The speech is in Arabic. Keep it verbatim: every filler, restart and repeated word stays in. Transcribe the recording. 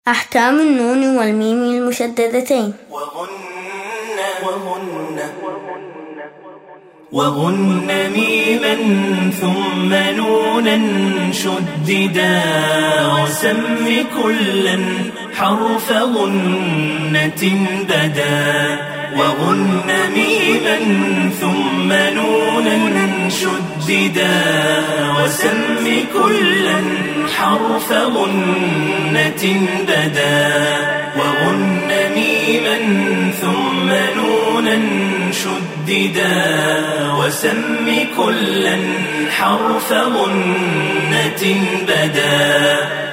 أحكام النون والميم المشددتين. وغن وغن وغن ميما ثم نونا شددا وسم كلا حرف غنة بدا. وغن ميما ثم نونا شددا وسم كلا حرف غنة بدا. وغن ميما ثم نونا شددا وسم كلا حرف غنة بدا.